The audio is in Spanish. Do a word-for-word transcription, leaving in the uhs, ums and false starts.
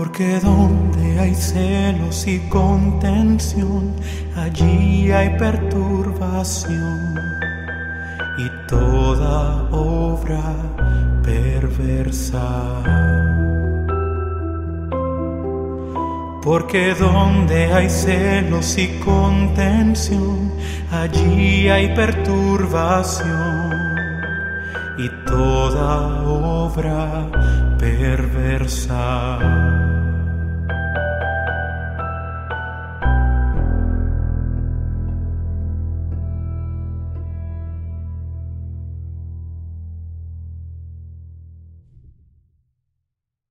Porque donde hay celos y contención, allí hay perturbación y toda obra perversa. Porque donde hay celos y contención, allí hay perturbación y toda obra perversa.